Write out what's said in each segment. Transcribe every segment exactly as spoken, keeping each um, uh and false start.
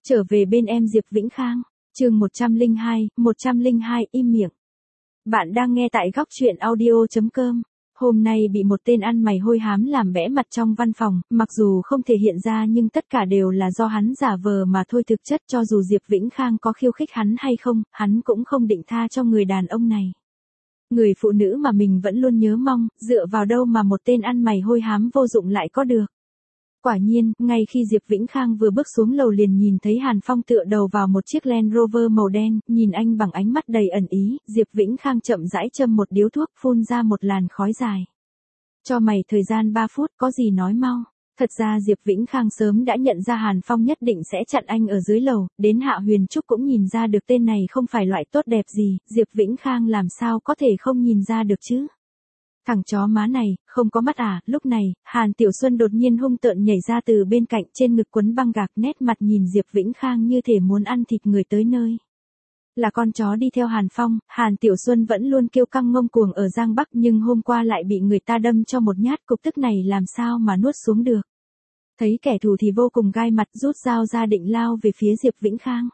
Trở về bên em Diệp Vĩnh Khang, chương một trăm lẻ hai, một trăm lẻ hai im miệng. Bạn đang nghe tại góc truyện audio chấm com. Hôm nay bị một tên ăn mày hôi hám làm bẽ mặt trong văn phòng, mặc dù không thể hiện ra nhưng tất cả đều là do hắn giả vờ mà thôi, thực chất cho dù Diệp Vĩnh Khang có khiêu khích hắn hay không, hắn cũng không định tha cho người đàn ông này. Người phụ nữ mà mình vẫn luôn nhớ mong, dựa vào đâu mà một tên ăn mày hôi hám vô dụng lại có được. Quả nhiên, ngay khi Diệp Vĩnh Khang vừa bước xuống lầu liền nhìn thấy Hàn Phong tựa đầu vào một chiếc Land Rover màu đen, nhìn anh bằng ánh mắt đầy ẩn ý, Diệp Vĩnh Khang chậm rãi châm một điếu thuốc, phun ra một làn khói dài. Cho mày thời gian ba phút, có gì nói mau. Thật ra Diệp Vĩnh Khang sớm đã nhận ra Hàn Phong nhất định sẽ chặn anh ở dưới lầu, đến Hạ Huyền Trúc cũng nhìn ra được tên này không phải loại tốt đẹp gì, Diệp Vĩnh Khang làm sao có thể không nhìn ra được chứ. Thằng chó má này, không có mắt à, lúc này, Hàn Tiểu Xuân đột nhiên hung tợn nhảy ra từ bên cạnh, trên ngực quấn băng gạc, nét mặt nhìn Diệp Vĩnh Khang như thể muốn ăn thịt người tới nơi. Là con chó đi theo Hàn Phong, Hàn Tiểu Xuân vẫn luôn kiêu căng ngông cuồng ở Giang Bắc nhưng hôm qua lại bị người ta đâm cho một nhát, cục tức này làm sao mà nuốt xuống được. Thấy kẻ thù thì vô cùng gai mặt, rút dao ra định lao về phía Diệp Vĩnh Khang.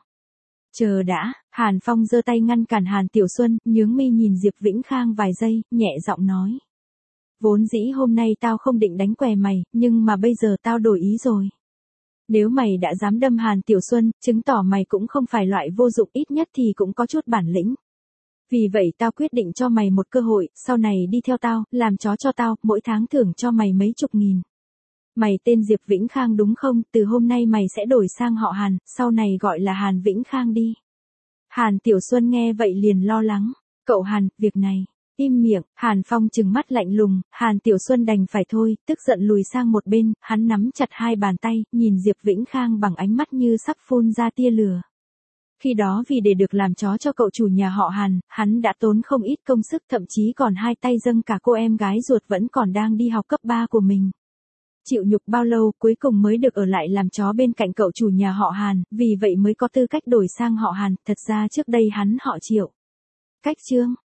Chờ đã, Hàn Phong giơ tay ngăn cản Hàn Tiểu Xuân, nhướng mi nhìn Diệp Vĩnh Khang vài giây, nhẹ giọng nói. Vốn dĩ hôm nay tao không định đánh què mày, nhưng mà bây giờ tao đổi ý rồi. Nếu mày đã dám đâm Hàn Tiểu Xuân, chứng tỏ mày cũng không phải loại vô dụng, ít nhất thì cũng có chút bản lĩnh. Vì vậy tao quyết định cho mày một cơ hội, sau này đi theo tao, làm chó cho tao, mỗi tháng thưởng cho mày mấy chục nghìn. Mày tên Diệp Vĩnh Khang đúng không, từ hôm nay mày sẽ đổi sang họ Hàn, sau này gọi là Hàn Vĩnh Khang đi. Hàn Tiểu Xuân nghe vậy liền lo lắng, cậu Hàn, việc này, im miệng, Hàn Phong trừng mắt lạnh lùng, Hàn Tiểu Xuân đành phải thôi, tức giận lùi sang một bên, hắn nắm chặt hai bàn tay, nhìn Diệp Vĩnh Khang bằng ánh mắt như sắp phun ra tia lửa. Khi đó vì để được làm chó cho cậu chủ nhà họ Hàn, hắn đã tốn không ít công sức, thậm chí còn hai tay dâng cả cô em gái ruột vẫn còn đang đi học cấp ba của mình. Chịu nhục bao lâu cuối cùng mới được ở lại làm chó bên cạnh cậu chủ nhà họ Hàn, vì vậy mới có tư cách đổi sang họ Hàn, thật ra trước đây hắn họ Triệu. Cách chương,